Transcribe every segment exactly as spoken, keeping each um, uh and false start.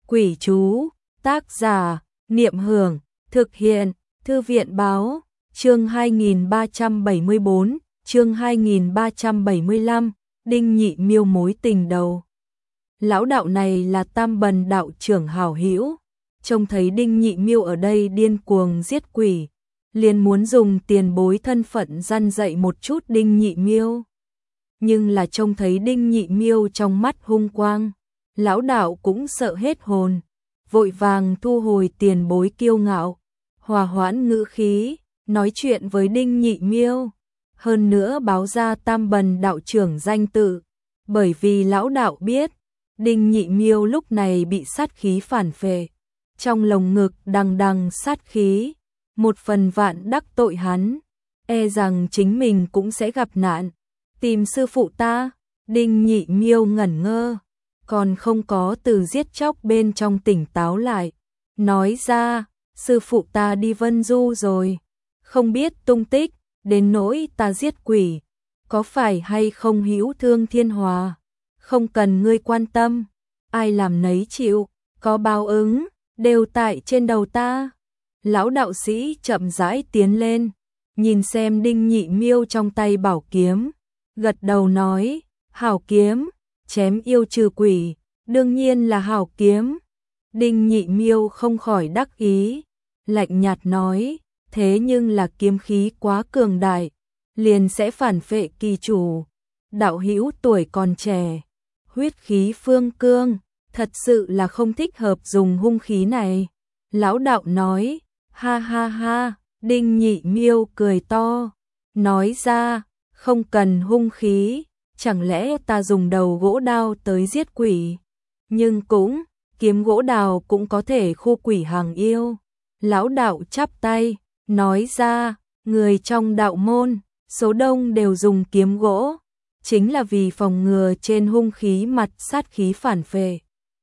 Quỷ chú, tác giả, Niệm Hưởng, thực hiện, Thư viện Báo, chương hai nghìn ba trăm bảy mươi bốn, chương hai nghìn ba trăm bảy mươi lăm, Đinh Nhị Miêu mối tình đầu. Lão đạo này là Tam Bần đạo trưởng hảo hữu, trông thấy Đinh Nhị Miêu ở đây điên cuồng giết quỷ, liền muốn dùng tiền bối thân phận răn dạy một chút Đinh Nhị Miêu. Nhưng là trông thấy Đinh Nhị Miêu trong mắt hung quang, lão đạo cũng sợ hết hồn, vội vàng thu hồi tiền bối kiêu ngạo, hòa hoãn ngữ khí, nói chuyện với Đinh Nhị Miêu, hơn nữa báo ra Tam Bần đạo trưởng danh tự, bởi vì lão đạo biết, Đinh Nhị Miêu lúc này bị sát khí phản phệ, trong lồng ngực đằng đằng sát khí, một phần vạn đắc tội hắn, e rằng chính mình cũng sẽ gặp nạn. Tìm sư phụ ta, Đinh Nhị Miêu ngẩn ngơ, còn không có từ giết chóc bên trong tỉnh táo lại, nói ra, sư phụ ta đi Vân Du rồi, không biết tung tích, đến nỗi ta giết quỷ, có phải hay không hữu thương thiên hòa, không cần ngươi quan tâm, ai làm nấy chịu, có báo ứng, đều tại trên đầu ta. Lão đạo sĩ chậm rãi tiến lên, nhìn xem Đinh Nhị Miêu trong tay bảo kiếm, gật đầu nói, hảo kiếm, chém yêu trừ quỷ, đương nhiên là hảo kiếm. Đinh Nhị Miêu không khỏi đắc ý, lạnh nhạt nói, thế nhưng là kiếm khí quá cường đại, liền sẽ phản phệ kỳ chủ. Đạo hữu tuổi còn trẻ, huyết khí phương cương, thật sự là không thích hợp dùng hung khí này. Lão đạo nói, ha ha ha, Đinh Nhị Miêu cười to, nói ra, không cần hung khí, chẳng lẽ ta dùng đầu gỗ đao tới giết quỷ, nhưng cũng, kiếm gỗ đào cũng có thể khu quỷ hàng yêu. Lão đạo chắp tay, nói ra, người trong đạo môn, số đông đều dùng kiếm gỗ, chính là vì phòng ngừa trên hung khí mặt sát khí phản phệ.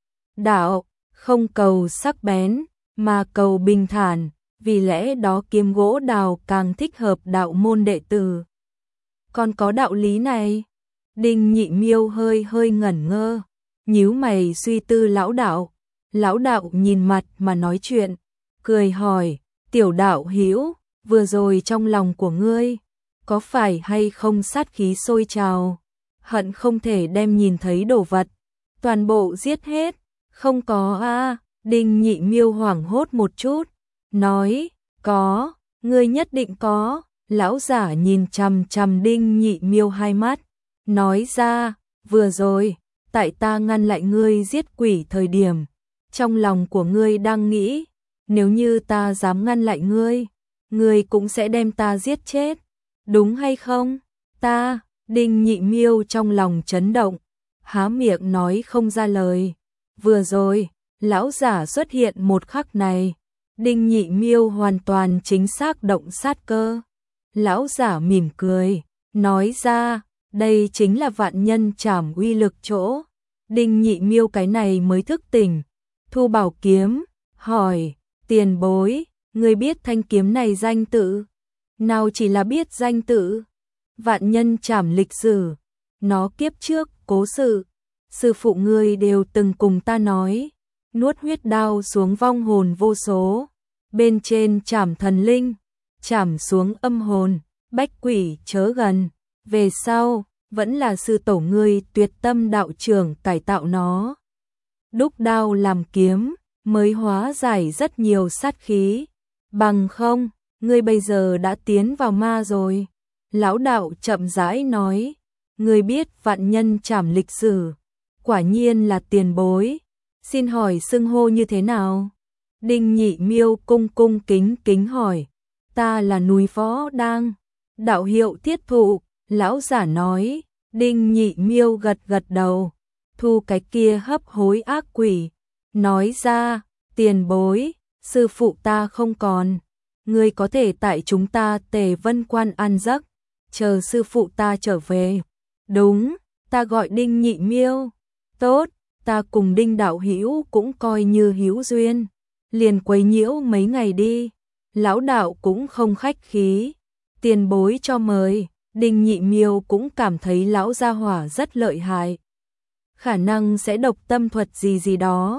Đạo, không cầu sắc bén, mà cầu bình thản, vì lẽ đó kiếm gỗ đào càng thích hợp đạo môn đệ tử. Còn có đạo lý này? Đinh Nhị Miêu hơi hơi ngẩn ngơ, nhíu mày suy tư lão đạo. Lão đạo nhìn mặt mà nói chuyện, cười hỏi, tiểu đạo hữu, vừa rồi trong lòng của ngươi, có phải hay không sát khí sôi trào, hận không thể đem nhìn thấy đồ vật, toàn bộ giết hết, không có a à? Đinh Nhị Miêu hoảng hốt một chút, nói, có, ngươi nhất định có. Lão giả nhìn chằm chằm Đinh Nhị Miêu hai mắt, nói ra, vừa rồi, tại ta ngăn lại ngươi giết quỷ thời điểm, trong lòng của ngươi đang nghĩ, nếu như ta dám ngăn lại ngươi, ngươi cũng sẽ đem ta giết chết, đúng hay không? Ta, Đinh Nhị Miêu trong lòng chấn động, há miệng nói không ra lời. Vừa rồi, lão giả xuất hiện một khắc này, Đinh Nhị Miêu hoàn toàn chính xác động sát cơ. Lão giả mỉm cười, nói ra, đây chính là vạn nhân trảm uy lực chỗ. Đinh Nhị Miêu cái này mới thức tỉnh, thu bảo kiếm, hỏi, tiền bối, người biết thanh kiếm này danh tự? Nào chỉ là biết danh tự, vạn nhân trảm lịch sử, nó kiếp trước, cố sự, sư phụ ngươi đều từng cùng ta nói, nuốt huyết đao xuống vong hồn vô số, bên trên trảm thần linh, trảm xuống âm hồn, bách quỷ chớ gần, về sau, vẫn là sư tổ ngươi tuyệt tâm đạo trưởng cải tạo nó. Đúc đao làm kiếm, mới hóa giải rất nhiều sát khí, bằng không, ngươi bây giờ đã tiến vào ma rồi. Lão đạo chậm rãi nói, ngươi biết vạn nhân trảm lịch sử, quả nhiên là tiền bối, xin hỏi xưng hô như thế nào? Đinh Nhị Miêu cung cung kính kính hỏi, ta là Núi Võ Đang, đạo hiệu Thiết Thụ. Lão giả nói, Đinh Nhị Miêu gật gật đầu, thu cái kia hấp hối ác quỷ, nói ra, tiền bối, sư phụ ta không còn, ngươi có thể tại chúng ta Tề Vân Quan ăn giấc, chờ sư phụ ta trở về. Đúng, ta gọi Đinh Nhị Miêu. Tốt, ta cùng Đinh đạo hữu cũng coi như hữu duyên, liền quấy nhiễu mấy ngày đi. Lão đạo cũng không khách khí, tiền bối cho mời. Đinh Nhị Miêu cũng cảm thấy lão gia hỏa rất lợi hại, khả năng sẽ độc tâm thuật gì gì đó,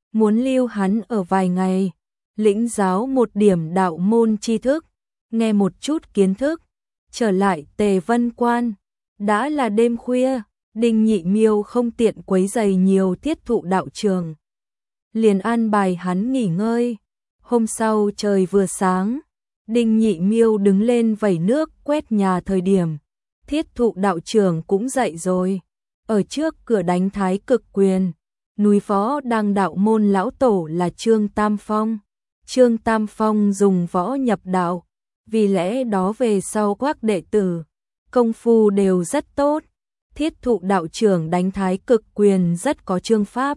muốn lưu hắn ở vài ngày, lĩnh giáo một điểm đạo môn tri thức, nghe một chút kiến thức, trở lại Tề Vân Quan. Đã là đêm khuya, Đinh Nhị Miêu không tiện quấy rầy nhiều Thiết Thụ đạo trưởng, liền an bài hắn nghỉ ngơi. Hôm sau trời vừa sáng, Đinh Nhị Miêu đứng lên vẩy nước quét nhà thời điểm, Thiết Thụ đạo trưởng cũng dậy rồi. Ở trước cửa đánh Thái Cực Quyền, núi phó đang đạo môn lão tổ là Trương Tam Phong. Trương Tam Phong dùng võ nhập đạo, vì lẽ đó về sau các đệ tử, công phu đều rất tốt. Thiết Thụ đạo trưởng đánh Thái Cực Quyền rất có chương pháp.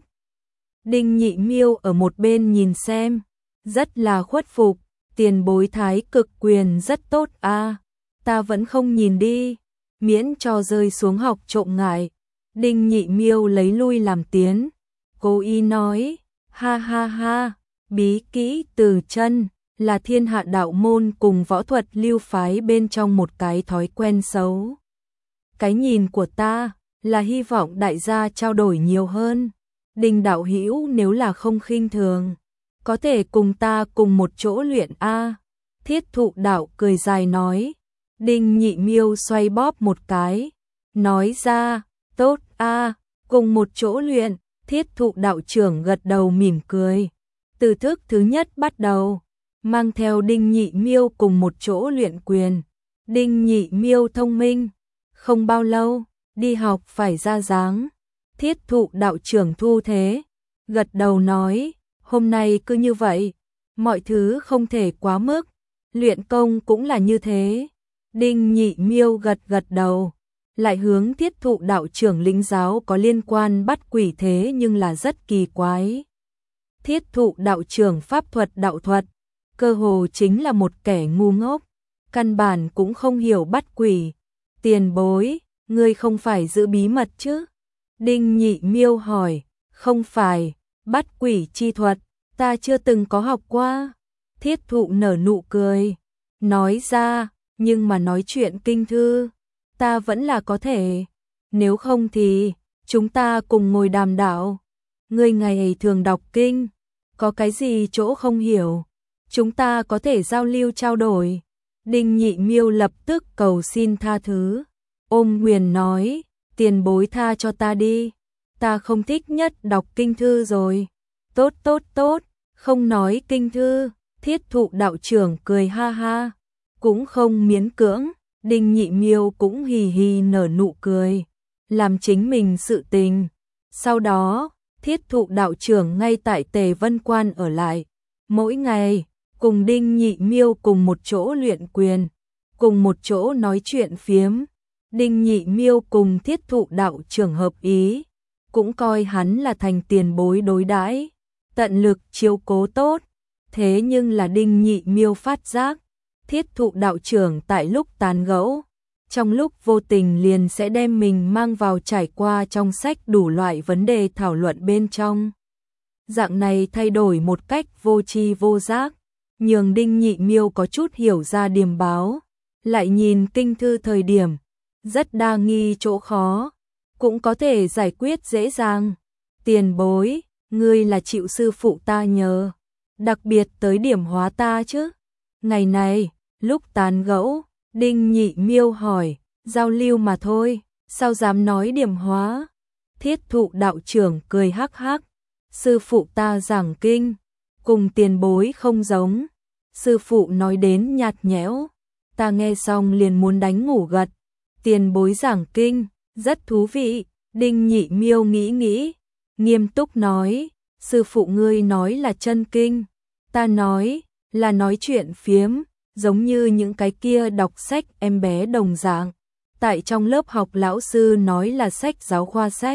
Đinh Nhị Miêu ở một bên nhìn xem, rất là khuất phục, tiền bối Thái Cực Quyền rất tốt a, à, ta vẫn không nhìn đi, miễn cho rơi xuống học trộm ngại. Đinh Nhị Miêu lấy lui làm tiến, cố ý nói, ha ha ha, bí kỹ từ chân là thiên hạ đạo môn cùng võ thuật lưu phái bên trong một cái thói quen xấu. Cái nhìn của ta là hy vọng đại gia trao đổi nhiều hơn. Đinh đạo hữu nếu là không khinh thường, có thể cùng ta cùng một chỗ luyện a. Thiết Thụ đạo cười dài nói. Đinh Nhị Miêu xoay bóp một cái, nói ra, tốt a, cùng một chỗ luyện. Thiết Thụ đạo trưởng gật đầu mỉm cười. Từ thức thứ nhất bắt đầu, mang theo Đinh Nhị Miêu cùng một chỗ luyện quyền. Đinh Nhị Miêu thông minh, không bao lâu, đi học phải ra dáng. Thiết Thụ đạo trưởng thu thế, gật đầu nói, hôm nay cứ như vậy, mọi thứ không thể quá mức, luyện công cũng là như thế. Đinh Nhị Miêu gật gật đầu, lại hướng Thiết Thụ đạo trưởng lĩnh giáo có liên quan bắt quỷ thế nhưng là rất kỳ quái. Thiết Thụ đạo trưởng pháp thuật đạo thuật, cơ hồ chính là một kẻ ngu ngốc, căn bản cũng không hiểu bắt quỷ. Tiền bối, ngươi không phải giữ bí mật chứ? Đinh Nhị Miêu hỏi, không phải, bắt quỷ chi thuật, ta chưa từng có học qua. Thiết Thụ nở nụ cười, nói ra, nhưng mà nói chuyện kinh thư, ta vẫn là có thể, nếu không thì, chúng ta cùng ngồi đàm đạo. Ngươi ngày thường đọc kinh, có cái gì chỗ không hiểu, chúng ta có thể giao lưu trao đổi. Đinh Nhị Miêu lập tức cầu xin tha thứ, ôm quyền nói, tiền bối tha cho ta đi, ta không thích nhất đọc kinh thư rồi. Tốt tốt tốt, không nói kinh thư. Thiết Thụ đạo trưởng cười ha ha, cũng không miễn cưỡng. Đinh Nhị Miêu cũng hì hì nở nụ cười, làm chính mình sự tình. Sau đó, Thiết Thụ đạo trưởng ngay tại Tề Vân Quan ở lại, mỗi ngày cùng Đinh Nhị Miêu cùng một chỗ luyện quyền, cùng một chỗ nói chuyện phiếm. Đinh Nhị Miêu cùng Thiết Thụ đạo trưởng hợp ý, cũng coi hắn là thành tiền bối đối đãi, tận lực chiếu cố tốt. Thế nhưng là Đinh Nhị Miêu phát giác, Thiết Thụ đạo trưởng tại lúc tán gẫu, trong lúc vô tình liền sẽ đem mình mang vào trải qua trong sách đủ loại vấn đề thảo luận bên trong. Dạng này thay đổi một cách vô tri vô giác, nhường Đinh Nhị Miêu có chút hiểu ra điềm báo, lại nhìn kinh thư thời điểm, rất đa nghi chỗ khó, cũng có thể giải quyết dễ dàng. Tiền bối, ngươi là chịu sư phụ ta nhờ, đặc biệt tới điểm hóa ta chứ? Ngày này, lúc tán gẫu, Đinh Nhị Miêu hỏi, giao lưu mà thôi, sao dám nói điểm hóa? Thiết Thụ đạo trưởng cười hắc hắc, sư phụ ta giảng kinh, cùng tiền bối không giống, sư phụ nói đến nhạt nhẽo, ta nghe xong liền muốn đánh ngủ gật. Tiền bối giảng kinh, rất thú vị. Đinh Nhị Miêu nghĩ nghĩ, nghiêm túc nói, sư phụ ngươi nói là chân kinh, ta nói là nói chuyện phiếm, giống như những cái kia đọc sách em bé đồng dạng. Tại trong lớp học lão sư nói là sách giáo khoa sách,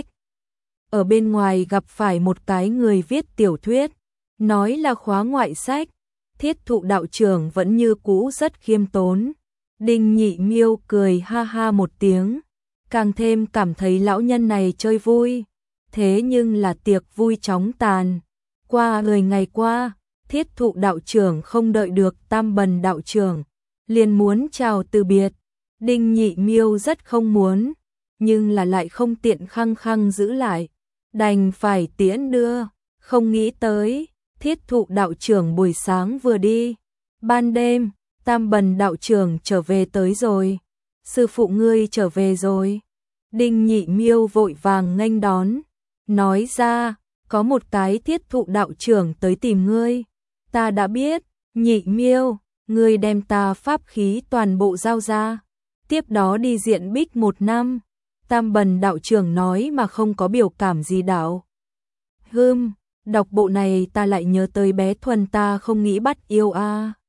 ở bên ngoài gặp phải một cái người viết tiểu thuyết, nói là khóa ngoại sách. Thiết Thụ đạo trưởng vẫn như cũ rất khiêm tốn. Đinh Nhị Miêu cười ha ha một tiếng, càng thêm cảm thấy lão nhân này chơi vui. Thế nhưng là tiệc vui chóng tàn. Qua mười ngày qua, Thiết Thụ đạo trưởng không đợi được Tam Bần đạo trưởng, liền muốn chào từ biệt. Đinh Nhị Miêu rất không muốn, nhưng là lại không tiện khăng khăng giữ lại, đành phải tiễn đưa. Không nghĩ tới, Thiết Thụ đạo trưởng buổi sáng vừa đi, ban đêm, Tam Bần đạo trưởng trở về tới rồi. Sư phụ ngươi trở về rồi. Đinh Nhị Miêu vội vàng nghênh đón, nói ra, có một cái Thiết Thụ đạo trưởng tới tìm ngươi. Ta đã biết, Nhị Miêu, ngươi đem ta pháp khí toàn bộ giao ra. Tiếp đó đi diện bích một năm. Tam Bần đạo trưởng nói mà không có biểu cảm gì đạo. Hừm, đọc bộ này ta lại nhớ tới bé Thuần ta không nghĩ bắt yêu a. À.